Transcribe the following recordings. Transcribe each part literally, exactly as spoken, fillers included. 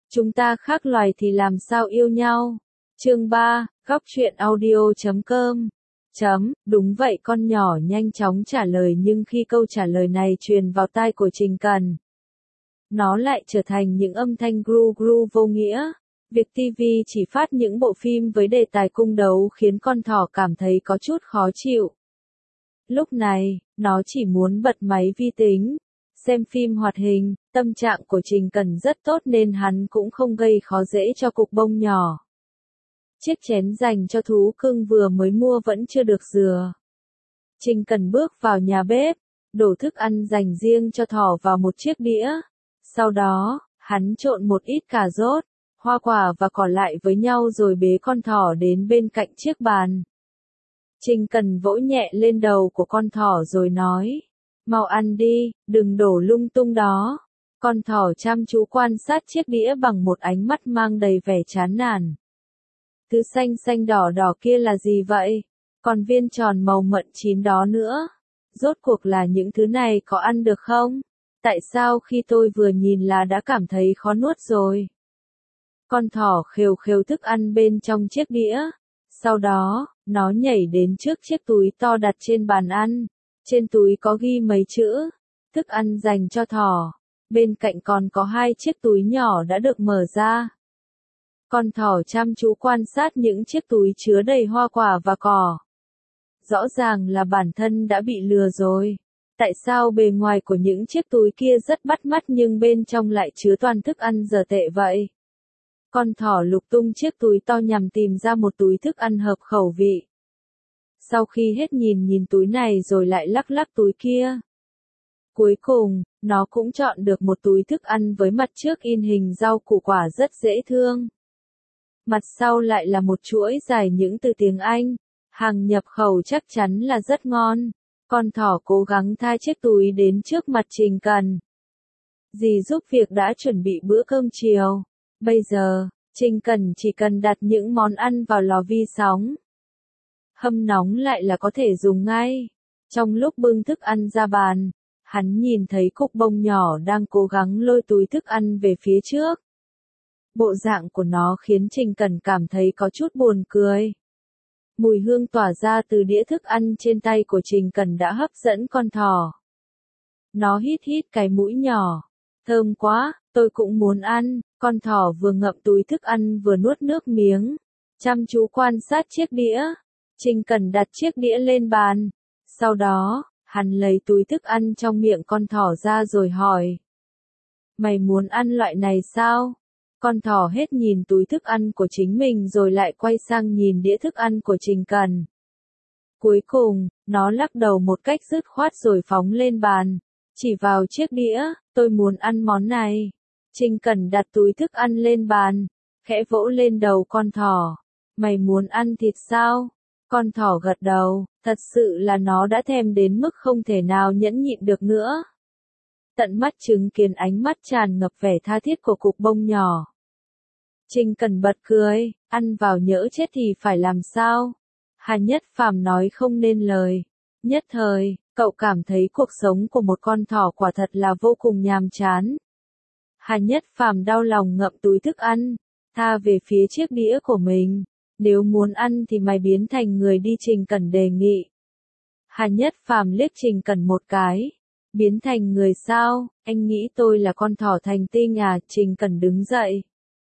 Chúng ta khác loài thì làm sao yêu nhau? Chương ba, góc truyện audio chấm com. Chấm, đúng vậy, con nhỏ nhanh chóng trả lời, nhưng khi câu trả lời này truyền vào tai của Trình Cần, nó lại trở thành những âm thanh gru gru vô nghĩa. Việc ti vi chỉ phát những bộ phim với đề tài cung đấu khiến con thỏ cảm thấy có chút khó chịu. Lúc này, nó chỉ muốn bật máy vi tính, xem phim hoạt hình. Tâm trạng của Trình Cần rất tốt nên hắn cũng không gây khó dễ cho cục bông nhỏ. Chiếc chén dành cho thú cưng vừa mới mua vẫn chưa được rửa. Trình Cần bước vào nhà bếp, đổ thức ăn dành riêng cho thỏ vào một chiếc đĩa. Sau đó, hắn trộn một ít cà rốt, hoa quả và cỏ lại với nhau rồi bế con thỏ đến bên cạnh chiếc bàn. Trình Cần vỗ nhẹ lên đầu của con thỏ rồi nói, mau ăn đi, đừng đổ lung tung đó. Con thỏ chăm chú quan sát chiếc đĩa bằng một ánh mắt mang đầy vẻ chán nản. Thứ xanh xanh đỏ đỏ kia là gì vậy? Còn viên tròn màu mận chín đó nữa. Rốt cuộc là những thứ này có ăn được không? Tại sao khi tôi vừa nhìn là đã cảm thấy khó nuốt rồi? Con thỏ khều khều thức ăn bên trong chiếc đĩa. Sau đó, nó nhảy đến trước chiếc túi to đặt trên bàn ăn. Trên túi có ghi mấy chữ, thức ăn dành cho thỏ. Bên cạnh còn có hai chiếc túi nhỏ đã được mở ra. Con thỏ chăm chú quan sát những chiếc túi chứa đầy hoa quả và cỏ. Rõ ràng là bản thân đã bị lừa rồi. Tại sao bề ngoài của những chiếc túi kia rất bắt mắt nhưng bên trong lại chứa toàn thức ăn dở tệ vậy? Con thỏ lục tung chiếc túi to nhằm tìm ra một túi thức ăn hợp khẩu vị. Sau khi hết nhìn nhìn túi này rồi lại lắc lắc túi kia. Cuối cùng, nó cũng chọn được một túi thức ăn với mặt trước in hình rau củ quả rất dễ thương. Mặt sau lại là một chuỗi dài những từ tiếng Anh, hàng nhập khẩu chắc chắn là rất ngon. Con thỏ cố gắng tha chiếc túi đến trước mặt Trình Cần. Dì giúp việc đã chuẩn bị bữa cơm chiều. Bây giờ, Trình Cần chỉ cần đặt những món ăn vào lò vi sóng. Hâm nóng lại là có thể dùng ngay. Trong lúc bưng thức ăn ra bàn, hắn nhìn thấy cục bông nhỏ đang cố gắng lôi túi thức ăn về phía trước. Bộ dạng của nó khiến Trình Cần cảm thấy có chút buồn cười. Mùi hương tỏa ra từ đĩa thức ăn trên tay của Trình Cần đã hấp dẫn con thỏ. Nó hít hít cái mũi nhỏ. Thơm quá, tôi cũng muốn ăn. Con thỏ vừa ngậm túi thức ăn vừa nuốt nước miếng. Chăm chú quan sát chiếc đĩa. Trình Cần đặt chiếc đĩa lên bàn. Sau đó, hắn lấy túi thức ăn trong miệng con thỏ ra rồi hỏi. Mày muốn ăn loại này sao? Con thỏ hết nhìn túi thức ăn của chính mình rồi lại quay sang nhìn đĩa thức ăn của Trình Cần. Cuối cùng, nó lắc đầu một cách dứt khoát rồi phóng lên bàn. Chỉ vào chiếc đĩa, tôi muốn ăn món này. Trình Cần đặt túi thức ăn lên bàn, khẽ vỗ lên đầu con thỏ. Mày muốn ăn thịt sao? Con thỏ gật đầu, thật sự là nó đã thèm đến mức không thể nào nhẫn nhịn được nữa. Tận mắt chứng kiến ánh mắt tràn ngập vẻ tha thiết của cục bông nhỏ. Trình Cần bật cười, ăn vào nhỡ chết thì phải làm sao? Hà Nhất Phàm nói không nên lời. Nhất thời, cậu cảm thấy cuộc sống của một con thỏ quả thật là vô cùng nhàm chán. Hà Nhất Phàm đau lòng ngậm túi thức ăn, tha về phía chiếc đĩa của mình. Nếu muốn ăn thì mày biến thành người đi, Trình Cần đề nghị. Hà Nhất Phàm liếc Trình Cần một cái. Biến thành người sao? Anh nghĩ tôi là con thỏ thành tinh à? Trình Cần đứng dậy.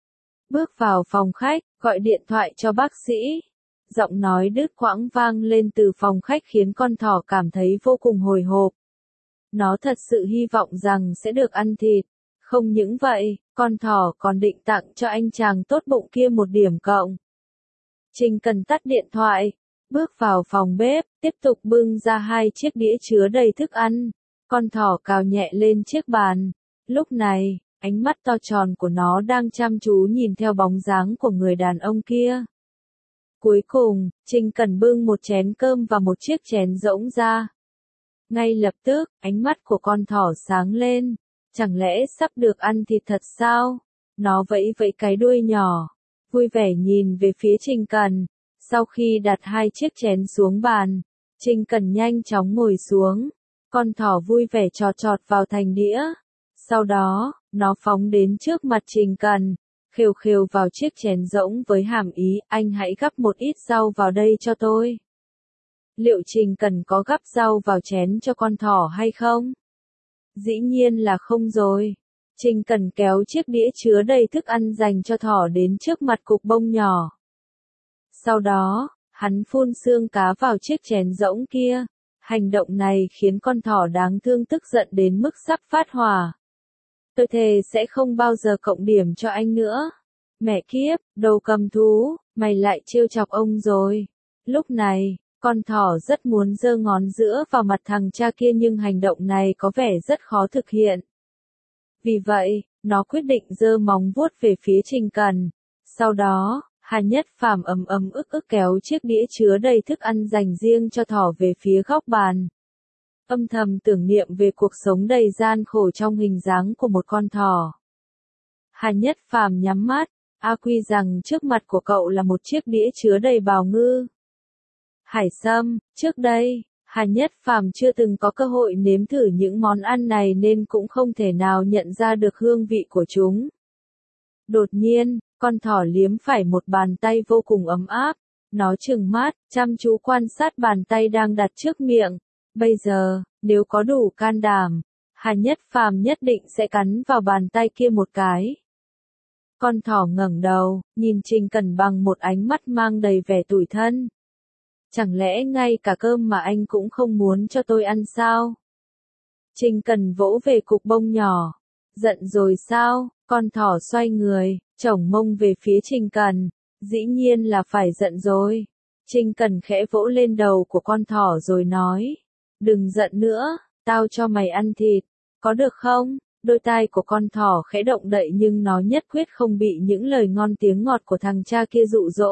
Bước vào phòng khách, gọi điện thoại cho bác sĩ. Giọng nói đứt quãng vang lên từ phòng khách khiến con thỏ cảm thấy vô cùng hồi hộp. Nó thật sự hy vọng rằng sẽ được ăn thịt. Không những vậy, con thỏ còn định tặng cho anh chàng tốt bụng kia một điểm cộng. Trình Cần tắt điện thoại, bước vào phòng bếp, tiếp tục bưng ra hai chiếc đĩa chứa đầy thức ăn. Con thỏ cào nhẹ lên chiếc bàn. Lúc này, ánh mắt to tròn của nó đang chăm chú nhìn theo bóng dáng của người đàn ông kia. Cuối cùng, Trình Cần bưng một chén cơm và một chiếc chén rỗng ra. Ngay lập tức, ánh mắt của con thỏ sáng lên. Chẳng lẽ sắp được ăn thịt thật sao? Nó vẫy vẫy cái đuôi nhỏ, vui vẻ nhìn về phía Trình Cần. Sau khi đặt hai chiếc chén xuống bàn, Trình Cần nhanh chóng ngồi xuống. Con thỏ vui vẻ chọt chọt vào thành đĩa. Sau đó, nó phóng đến trước mặt Trình Cần, khều khều vào chiếc chén rỗng với hàm ý, anh hãy gắp một ít rau vào đây cho tôi. Liệu Trình Cần có gắp rau vào chén cho con thỏ hay không? Dĩ nhiên là không rồi. Trình Cần kéo chiếc đĩa chứa đầy thức ăn dành cho thỏ đến trước mặt cục bông nhỏ. Sau đó, hắn phun xương cá vào chiếc chén rỗng kia. Hành động này khiến con thỏ đáng thương tức giận đến mức sắp phát hỏa. Tôi thề sẽ không bao giờ cộng điểm cho anh nữa. Mẹ kiếp, đồ cầm thú, mày lại trêu chọc ông rồi. Lúc này, con thỏ rất muốn giơ ngón giữa vào mặt thằng cha kia nhưng hành động này có vẻ rất khó thực hiện. Vì vậy, nó quyết định giơ móng vuốt về phía Trình Cần. Sau đó, Hà Nhất Phàm ầm ầm ức ức kéo chiếc đĩa chứa đầy thức ăn dành riêng cho thỏ về phía góc bàn. Âm thầm tưởng niệm về cuộc sống đầy gian khổ trong hình dáng của một con thỏ. Hà Nhất Phàm nhắm mắt, a quy rằng trước mặt của cậu là một chiếc đĩa chứa đầy bào ngư. Hải sâm, trước đây, Hà Nhất Phàm chưa từng có cơ hội nếm thử những món ăn này nên cũng không thể nào nhận ra được hương vị của chúng. Đột nhiên, con thỏ liếm phải một bàn tay vô cùng ấm áp. Nó trừng mắt, chăm chú quan sát bàn tay đang đặt trước miệng. Bây giờ, nếu có đủ can đảm, Hà Nhất Phàm nhất định sẽ cắn vào bàn tay kia một cái. Con thỏ ngẩng đầu, nhìn Trình Cần bằng một ánh mắt mang đầy vẻ tủi thân. Chẳng lẽ ngay cả cơm mà anh cũng không muốn cho tôi ăn sao? Trình Cần vỗ về cục bông nhỏ. Giận rồi sao? Con thỏ xoay người, chổng mông về phía Trình Cần. Dĩ nhiên là phải giận rồi. Trình Cần khẽ vỗ lên đầu của con thỏ rồi nói. Đừng giận nữa, tao cho mày ăn thịt. Có được không? Đôi tai của con thỏ khẽ động đậy nhưng nó nhất quyết không bị những lời ngon tiếng ngọt của thằng cha kia dụ dỗ.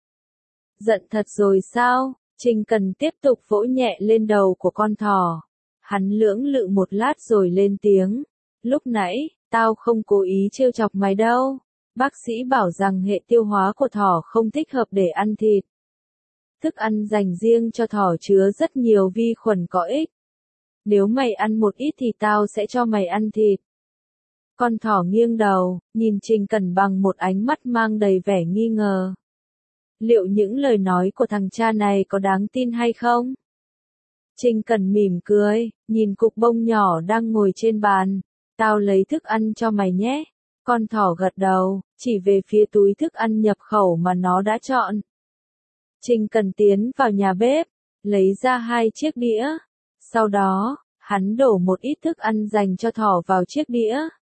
Giận thật rồi sao? Trình Cần tiếp tục vỗ nhẹ lên đầu của con thỏ. Hắn lưỡng lự một lát rồi lên tiếng. Lúc nãy, tao không cố ý trêu chọc mày đâu. Bác sĩ bảo rằng hệ tiêu hóa của thỏ không thích hợp để ăn thịt. Thức ăn dành riêng cho thỏ chứa rất nhiều vi khuẩn có ích. Nếu mày ăn một ít thì tao sẽ cho mày ăn thịt. Con thỏ nghiêng đầu, nhìn Trình Cần bằng một ánh mắt mang đầy vẻ nghi ngờ. Liệu những lời nói của thằng cha này có đáng tin hay không? Trình Cần mỉm cười, nhìn cục bông nhỏ đang ngồi trên bàn. Tao lấy thức ăn cho mày nhé. Con thỏ gật đầu, chỉ về phía túi thức ăn nhập khẩu mà nó đã chọn. Trình Cần tiến vào nhà bếp, lấy ra hai chiếc đĩa. Sau đó, hắn đổ một ít thức ăn dành cho thỏ vào chiếc đĩa.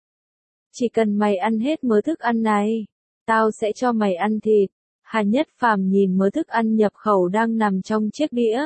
Chỉ cần mày ăn hết mớ thức ăn này, tao sẽ cho mày ăn thịt. Hà Nhất Phàm nhìn mớ thức ăn nhập khẩu đang nằm trong chiếc đĩa.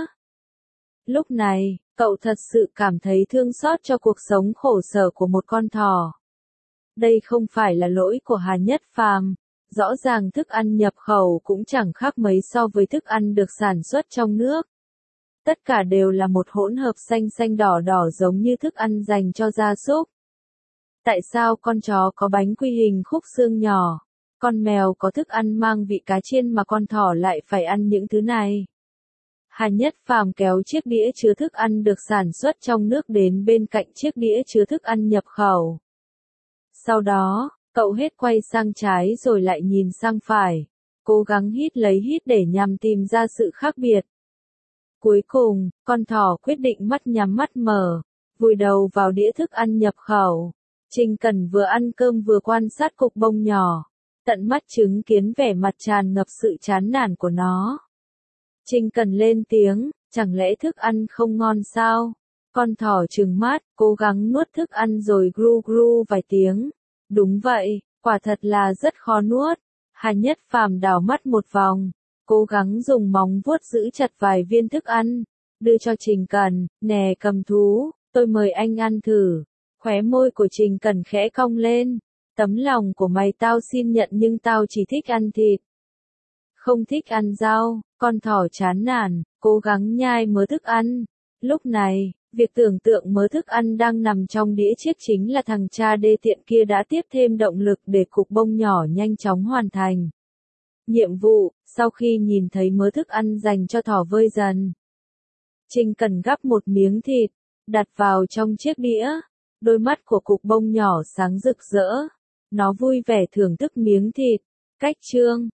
Lúc này, cậu thật sự cảm thấy thương xót cho cuộc sống khổ sở của một con thỏ. Đây không phải là lỗi của Hà Nhất Phàm, rõ ràng thức ăn nhập khẩu cũng chẳng khác mấy so với thức ăn được sản xuất trong nước. Tất cả đều là một hỗn hợp xanh xanh đỏ đỏ giống như thức ăn dành cho gia súc. Tại sao con chó có bánh quy hình khúc xương nhỏ, con mèo có thức ăn mang vị cá chiên mà con thỏ lại phải ăn những thứ này? Hà Nhất Phàm kéo chiếc đĩa chứa thức ăn được sản xuất trong nước đến bên cạnh chiếc đĩa chứa thức ăn nhập khẩu. Sau đó, cậu hết quay sang trái rồi lại nhìn sang phải, cố gắng hít lấy hít để nhằm tìm ra sự khác biệt. Cuối cùng, con thỏ quyết định mắt nhắm mắt mở, vùi đầu vào đĩa thức ăn nhập khẩu. Trình Cần vừa ăn cơm vừa quan sát cục bông nhỏ, tận mắt chứng kiến vẻ mặt tràn ngập sự chán nản của nó. Trình Cần lên tiếng, chẳng lẽ thức ăn không ngon sao? Con thỏ trừng mắt, cố gắng nuốt thức ăn rồi gru gru vài tiếng. Đúng vậy, quả thật là rất khó nuốt. Hà Nhất Phàm đảo mắt một vòng, cố gắng dùng móng vuốt giữ chặt vài viên thức ăn, đưa cho Trình Cần. Nè cầm thú, tôi mời anh ăn thử. Khóe môi của Trình Cần khẽ cong lên. Tấm lòng của mày tao xin nhận nhưng tao chỉ thích ăn thịt. Không thích ăn rau. Con thỏ chán nản, cố gắng nhai mớ thức ăn. Lúc này, việc tưởng tượng mớ thức ăn đang nằm trong đĩa chiếc chính là thằng cha đê tiện kia đã tiếp thêm động lực để cục bông nhỏ nhanh chóng hoàn thành nhiệm vụ. Sau khi nhìn thấy mớ thức ăn dành cho thỏ vơi dần, Trình Cần gắp một miếng thịt, đặt vào trong chiếc đĩa. Đôi mắt của cục bông nhỏ sáng rực rỡ. Nó vui vẻ thưởng thức miếng thịt. Cách chương